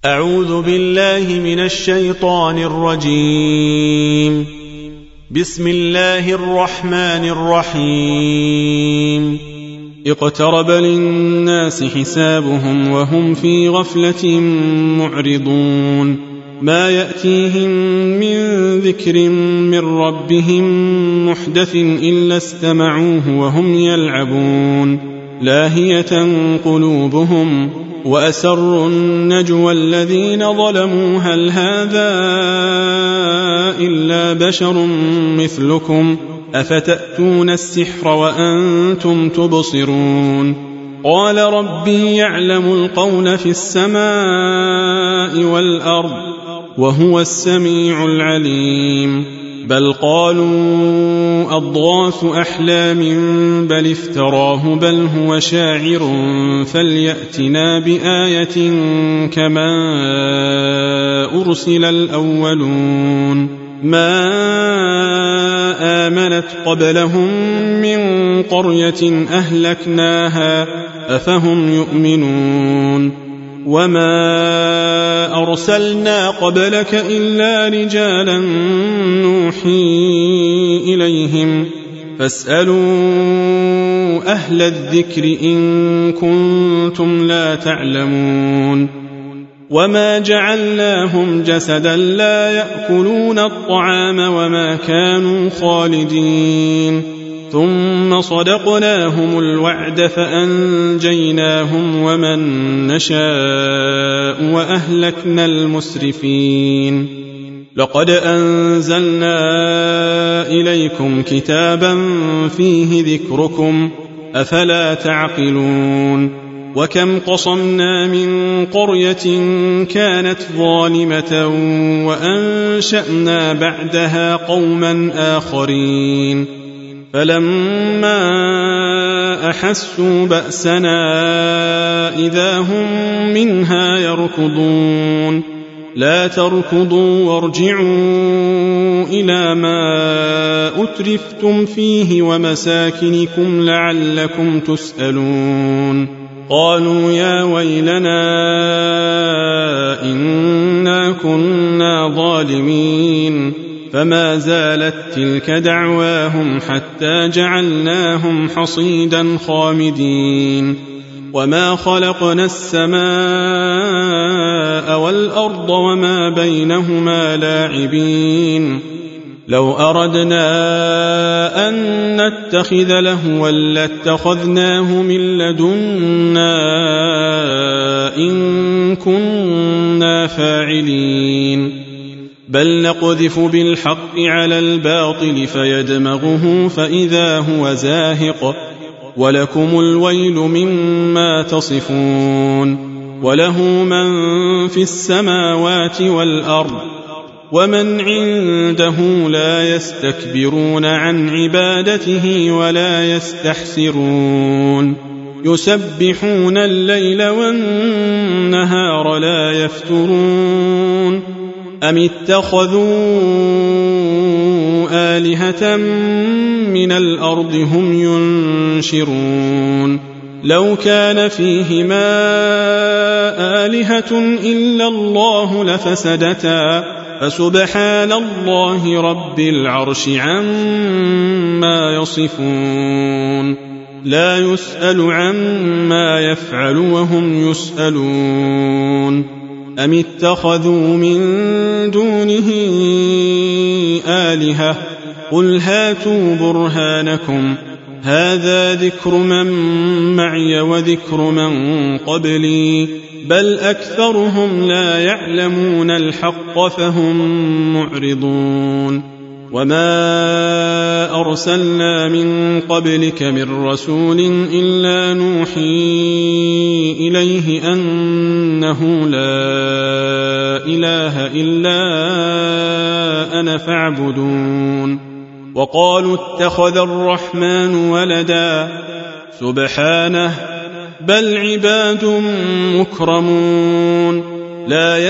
أعوذ بالله من الشيطان الرجيم. بسم الله الرحمن الرحيم. اقترب للناس حسابهم وهم في غفلة معرضون. ما يأتيهم من ذكر من ربهم محدث إلا استمعوه وهم يلعبون لاهية قلوبهم وأسروا النجوى الذين ظلموا هل هذا إلا بشر مثلكم أفتأتون السحر وأنتم تبصرون. قال ربي يعلم القول في السماء والأرض وهو السميع العليم. بل قالوا أضغاث أحلام بل افتراه بل هو شاعر فليأتنا بآية كما أرسل الأولون. ما آمنت قبلهم من قرية أهلكناها أفهم يؤمنون. وما أرسلنا قبلك إلا رجالا نوحي إليهم فاسألوا أهل الذكر إن كنتم لا تعلمون. وما جعلناهم جسدا لا يأكلون الطعام وما كانوا خالدين. ثم صدقناهم الوعد فأنجيناهم ومن نشاء وأهلكنا المسرفين. لقد أنزلنا إليكم كتابا فيه ذكركم أفلا تعقلون. وكم قصمنا من قرية كانت ظالمة وأنشأنا بعدها قوما آخرين فلما أحسوا بأسنا إذا هم منها يركضون. لا تركضوا وارجعوا إلى ما أترفتم فيه ومساكنكم لعلكم تسألون. قالوا يا ويلنا إنا كنا ظالمين. فما زالت تلك دعواهم حتى جعلناهم حصيدا خامدين. وما خلقنا السماء والأرض وما بينهما لاعبين. لو أردنا أن نتخذ لهوا لاتخذناه من لدنا إن كنا فاعلين. بل نقذف بالحق على الباطل فيدمغه فإذا هو زاهق ولكم الويل مما تصفون. وله من في السماوات والأرض ومن عنده لا يستكبرون عن عبادته ولا يستحسرون. يسبحون الليل والنهار لا يفترون. أم اتخذوا آلهة من الأرض هم ينشرون. لو كان فيهما آلهة إلا الله لفسدتا فسبحان الله رب العرش عما يصفون. لا يسأل عما يفعل وهم يسألون. أم اتخذوا من دونه آلهة قل هاتوا برهانكم هذا ذكر من معي وذكر من قبلي بل أكثرهم لا يعلمون الحق فهم معرضون. وما أرسلنا من قبلك من رسول إلا نوحي إليه أنه لا إله إلا أنا فاعبدون. وقالوا اتخذ الرحمن ولدا سبحانه بل عباد مكرمون لا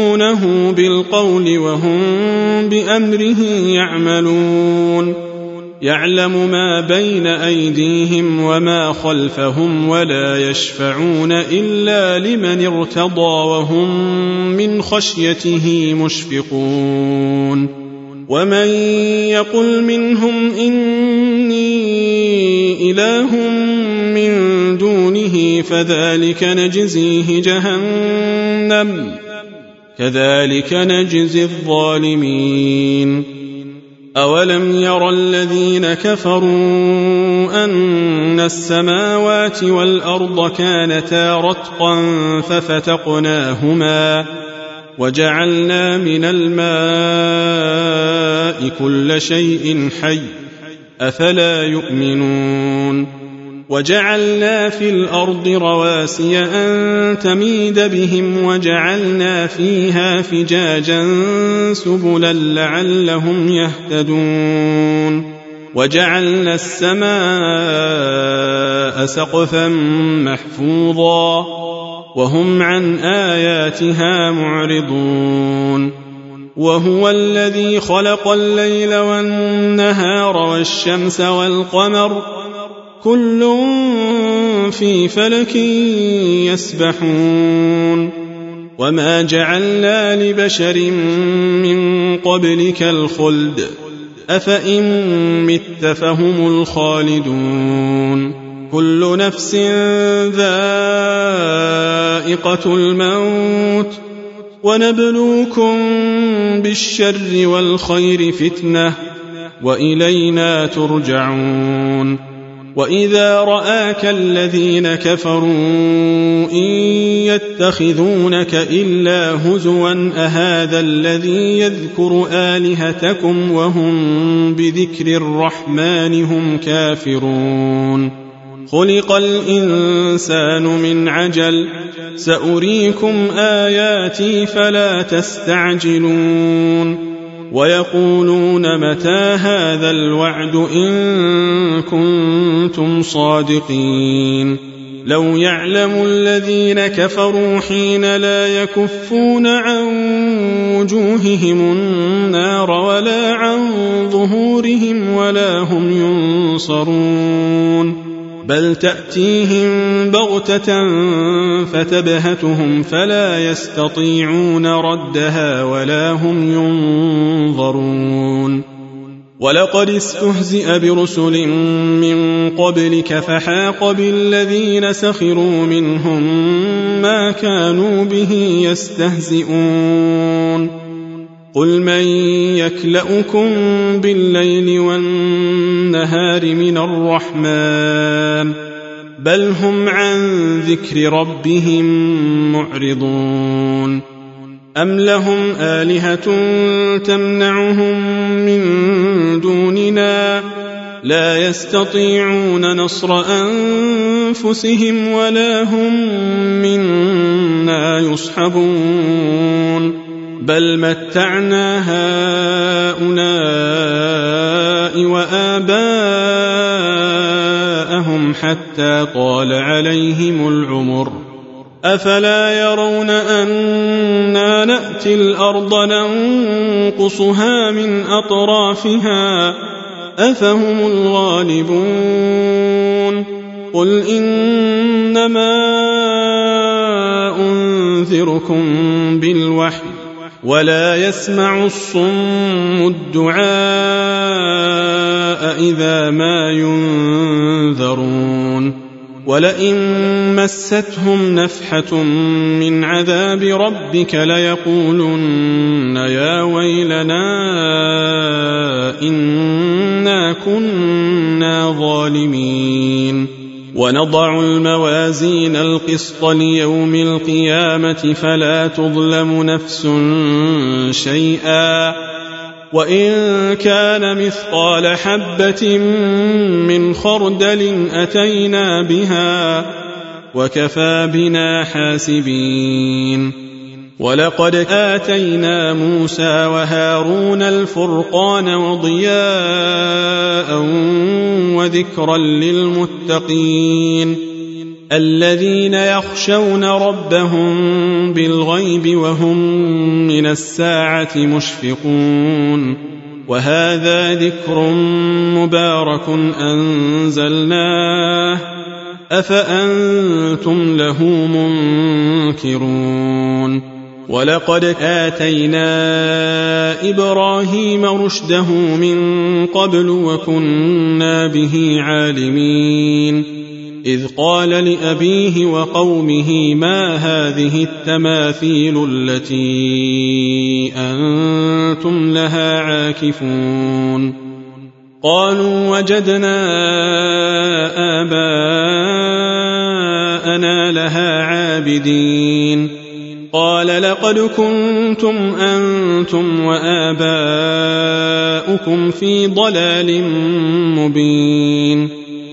يسبقونه بالقول وهم بأمره يعملون. يعلم ما بين أيديهم وما خلفهم ولا يشفعون إلا لمن ارتضى وهم من خشيته مشفقون ومن يقل منهم إني إله من دونه فذلك نجزيه جهنم كذلك نجزي الظالمين أولم ير الذين كفروا أن السماوات والأرض كانتا رتقا ففتقناهما وجعلنا من الماء كل شيء حي أفلا يؤمنون وجعلنا في الأرض رواسي أن تميد بهم وجعلنا فيها فجاجا سبلا لعلهم يهتدون وجعلنا السماء سقفا محفوظا وهم عن آياتها معرضون وهو الذي خلق الليل والنهار والشمس والقمر كل في فلك يسبحون وما جعلنا لبشر من قبلك الخلد أفإن مت فهم الخالدون كل نفس ذائقة الموت ونبلوكم بالشر والخير فتنة وإلينا ترجعون وإذا رآك الذين كفروا إن يتخذونك إلا هزوا أهذا الذي يذكر آلهتكم وهم بذكر الرحمن هم كافرون خلق الإنسان من عجل سأريكم آياتي فلا تستعجلون ويقولون متى هذا الوعد إن كنتم صادقين لو يعلم الذين كفروا حين لا يكفون عن وجوههم النار ولا عن ظهورهم ولا هم ينصرون بل تأتيهم بغتة فتبهتهم فلا يستطيعون ردها ولا هم ينظرون ولقد استهزئ برسل من قبلك فحاق بالذين سخروا منهم ما كانوا به يستهزئون قل من يكلؤكم بالليل والنهار من الرحمن بل هم عن ذكر ربهم معرضون أم لهم آلهة تمنعهم من دوننا لا يستطيعون نصر أنفسهم ولا هم منا يصحبون بل متعنا هؤلاء وآباءهم حتى طال عليهم العمر أفلا يرون أنا نأتي الأرض ننقصها من أطرافها أفهم الغالبون قل إنما أنذركم بالوحي ولا يسمع الصم الدعاء إذا ما ينذرون ولئن مستهم نفحة من عذاب ربك ليقولن يا ويلنا إنا كنا ظالمين ونضع الموازين القسط ليوم القيامة فلا تظلم نفس شيئا وإن كان مثقال حبة من خردل أتينا بها وكفى بنا حاسبين ولقد آتينا موسى وهارون الفرقان وضياء وذكرا للمتقين الذين يخشون ربهم بالغيب وهم من الساعة مشفقون وهذا ذكر مبارك أنزلناه أفأنتم له منكرون ولقد آتينا إبراهيم رشده من قبل وكنا به عالمين إذ قال لأبيه وقومه ما هذه التماثيل التي أنتم لها عاكفون قالوا وجدنا آباءنا لها عابدين قال لقد كنتم أنتم وآباؤكم في ضلال مبين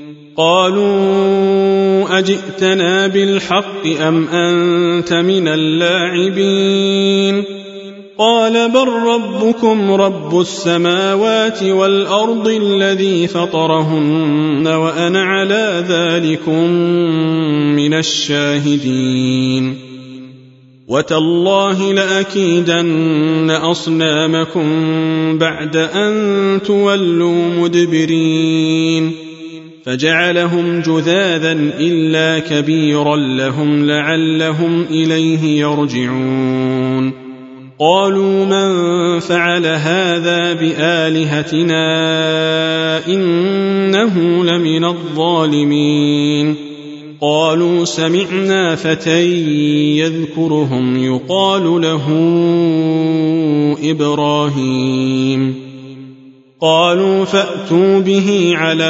قالوا أجئتنا بالحق أم أنت من اللاعبين قال بل ربكم رب السماوات والأرض الذي فطرهن وأنا على ذلكم من الشاهدين وتالله لأكيدن أصنامكم بعد أن تولوا مدبرين فجعلهم جذاذا إلا كبيرا لهم لعلهم إليه يرجعون قالوا من فعل هذا بآلهتنا إنه لمن الظالمين قالوا سمعنا فتى يذكرهم يقال له إبراهيم قالوا فأتوا به على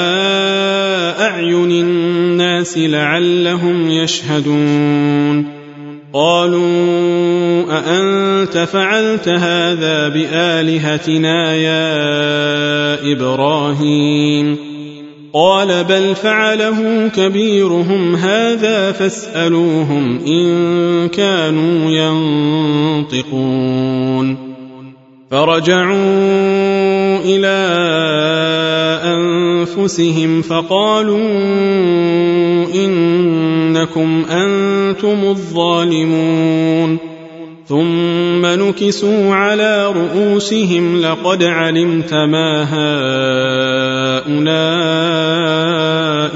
أعين الناس لعلهم يشهدون قالوا أأنت فعلت هذا بآلهتنا يا إبراهيم قال بل فعله كبيرهم هذا فاسألوهم إن كانوا ينطقون فرجعوا إلى أنفسهم فقالوا إنكم أنتم الظالمون ثم نكسوا على رؤوسهم لقد علمت ما هؤلاء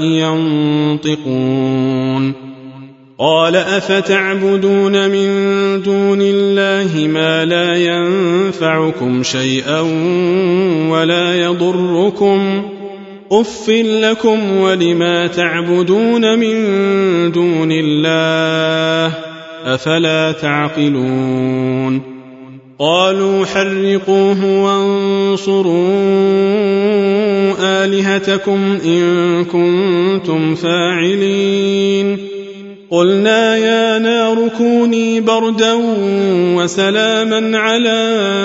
ينطقون قال أفتعبدون من دون الله ما لا ينفعكم شيئا ولا يضركم أف لكم ولما تعبدون من دون الله أفلا تعقلون قالوا حرقوه وانصروا آلهتكم إن كنتم فاعلين قلنا يا نار كوني بردا وسلاما على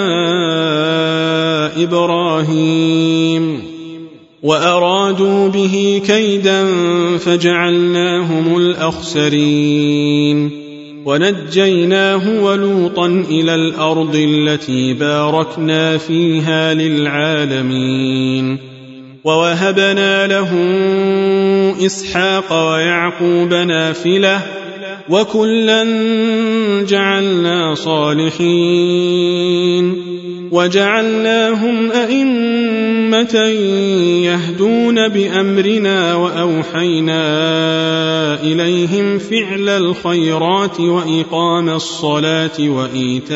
إبراهيم وأرادوا به كيدا فجعلناهم الأخسرين ونجيناه ولوطا إلى الأرض التي باركنا فيها للعالمين ووهبنا له إسحاق ويعقوب نافلة وكلا جعلنا صالحين وجعلناهم أئمة يهدون بأمرنا وأوحينا إليهم فعل الخيرات وإقام الصلاة وإيتاء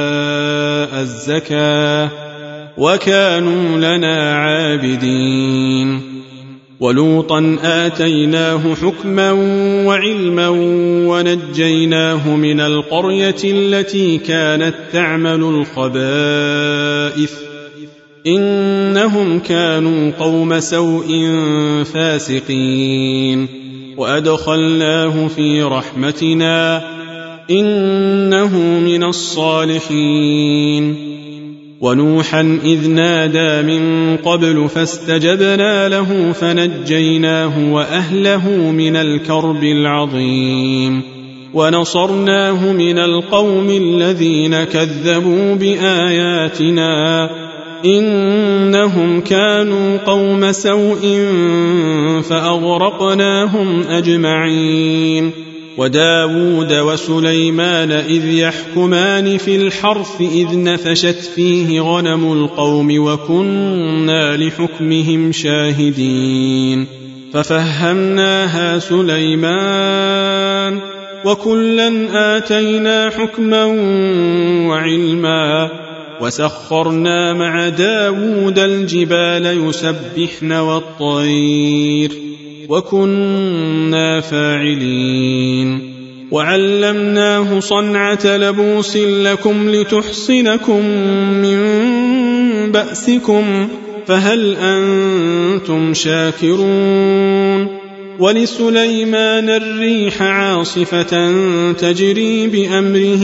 الزكاة وكانوا لنا عابدين ولوطا آتيناه حكما وعلما ونجيناه من القرية التي كانت تعمل الخبائث إنهم كانوا قوم سوء فاسقين وأدخلناه في رحمتنا إنه من الصالحين ونوحا إذ نادى من قبل فاستجبنا له فنجيناه وأهله من الكرب العظيم ونصرناه من القوم الذين كذبوا بآياتنا إنهم كانوا قوم سوء فأغرقناهم أجمعين وداود وسليمان إذ يحكمان في الحرث إذ نفشت فيه غنم القوم وكنا لحكمهم شاهدين ففهمناها سليمان وكلا آتينا حكما وعلما وسخرنا مع داود الجبال يسبحن والطير وكنا فاعلين وعلمناه صنعة لبوس لكم لتحصنكم من بأسكم فهل أنتم شاكرون ولسليمان الريح عاصفة تجري بأمره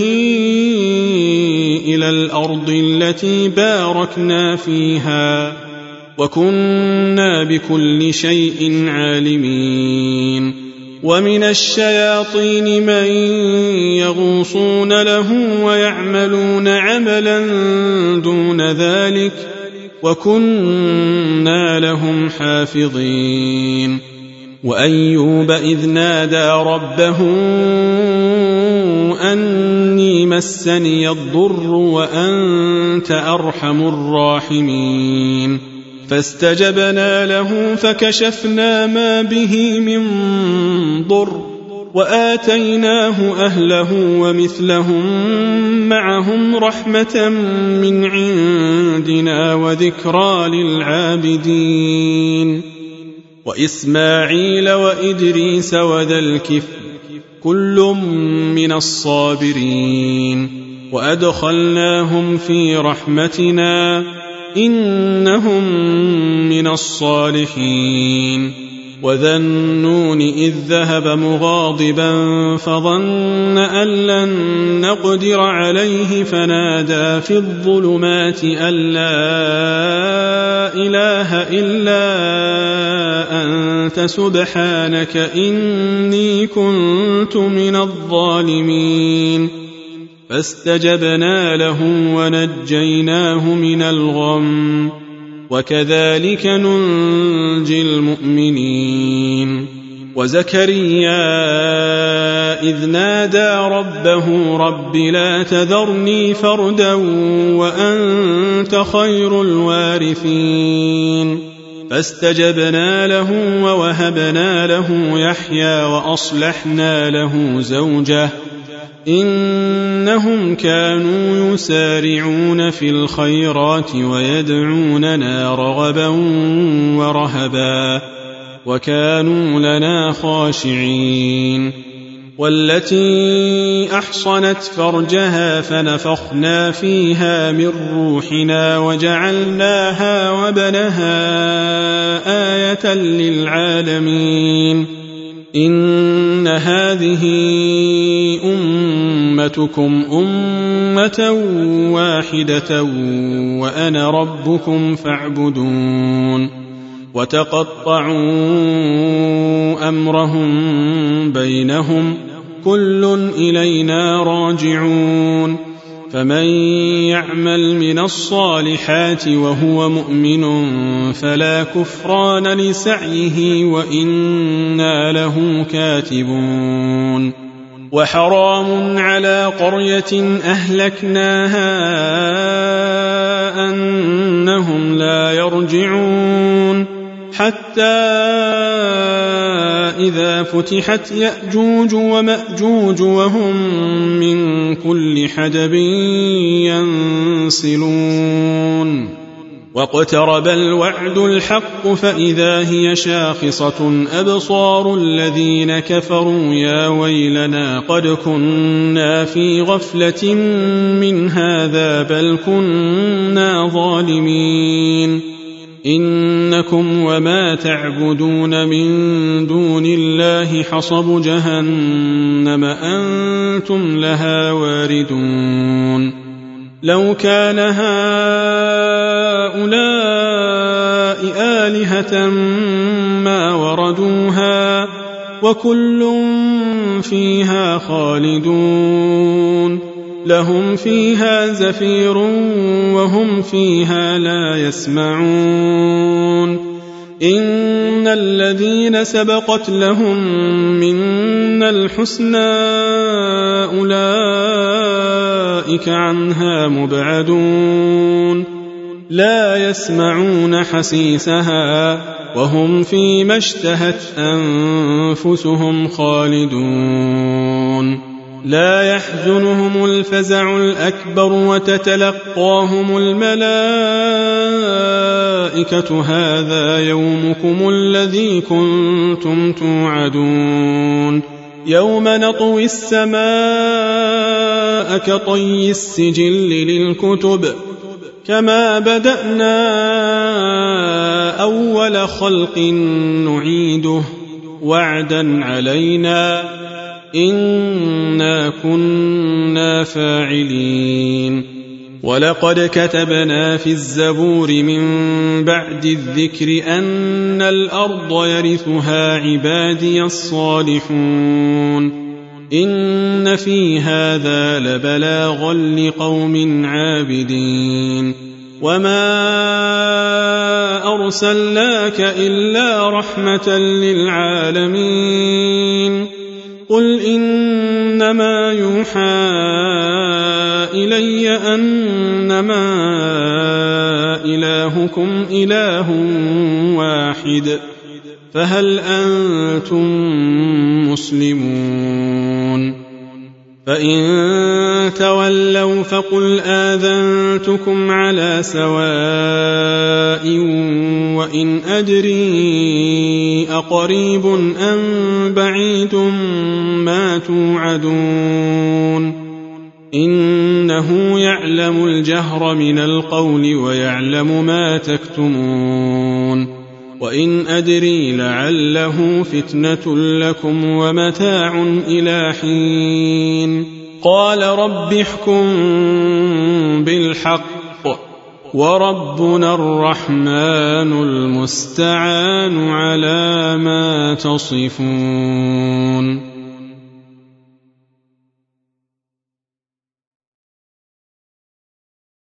إلى الأرض التي باركنا فيها وكنا بكل شيء عالمين ومن الشياطين من يغوصون له ويعملون عملا دون ذلك وكنا لهم حافظين وأيوب إذ نادى ربه أني مسني الضر وأنت أرحم الراحمين فاستجبنا له فكشفنا ما به من ضر وآتيناه أهله ومثلهم معهم رحمة من عندنا وذكرى للعابدين وإسماعيل وإدريس وذا الكفل كل من الصابرين وأدخلناهم في رحمتنا إنهم من الصالحين وذا النون إذ ذهب مغاضبا فظن أن لن نقدر عليه فنادى في الظلمات أن لا إله إلا أنت سبحانك إني كنت من الظالمين فاستجبنا له ونجيناه من الغم وكذلك ننجي المؤمنين وزكريا إذ نادى ربه رب لا تذرني فردا وأنت خير الوارثين فاستجبنا له ووهبنا له يحيى وأصلحنا له زوجه إنهم كانوا يسارعون في الخيرات ويدعوننا رغبا ورهبا وكانوا لنا خاشعين والتي أحصنت فرجها فنفخنا فيها من روحنا وجعلناها وبنها آية للعالمين إن هذه أمتكم أمة واحدة وأنا ربكم فاعبدون وتقطعوا أمرهم بينهم كل إلينا راجعون فمن يعمل من الصالحات وهو مؤمن فلا كفران لسعيه وإنا له كاتبون وحرام على قرية أهلكناها أنهم لا يرجعون حتى إذا فتحت يأجوج ومأجوج وهم من كل حدب ينسلون واقترب الوعد الحق فإذا هي شاخصة أبصار الذين كفروا يا ويلنا قد كنا في غفلة من هذا بل كنا ظالمين إنكم وما تعبدون من دون الله حصب جهنم أنتم لها واردون لو كان هؤلاء آلهة ما وردوها وكل فيها خالدون لهم فيها زفير وهم فيها لا يسمعون إن الذين سبقت لهم منا الحسنى أولئك عنها مبعدون لا يسمعون حسيسها وهم فيما اشتهت أنفسهم خالدون لا يحزنهم الفزع الأكبر وتتلقاهم الملائكة هذا يومكم الذي كنتم توعدون يوم نطوي السماء كطي السجل للكتب كما بدأنا أول خلق نعيده وعدا علينا إنا كنا فاعلين ولقد كتبنا في الزبور من بعد الذكر أن الأرض يرثها عبادي الصالحون إن في هذا لبلاغا لقوم عابدين وما أرسلناك إلا رحمة للعالمين قل إنما يوحى إلي أنما إلهكم إله واحد فهل أنتم مسلمون فإن تولوا فقل آذنتكم على سواء وإن أدري أقريب أم بعيد ما توعدون إنه يعلم الجهر من القول ويعلم ما تكتمون وإن أدري لعله فتنة لكم ومتاع إلى حين قال رب احكم بالحق وربنا الرحمن المستعان على ما تصفون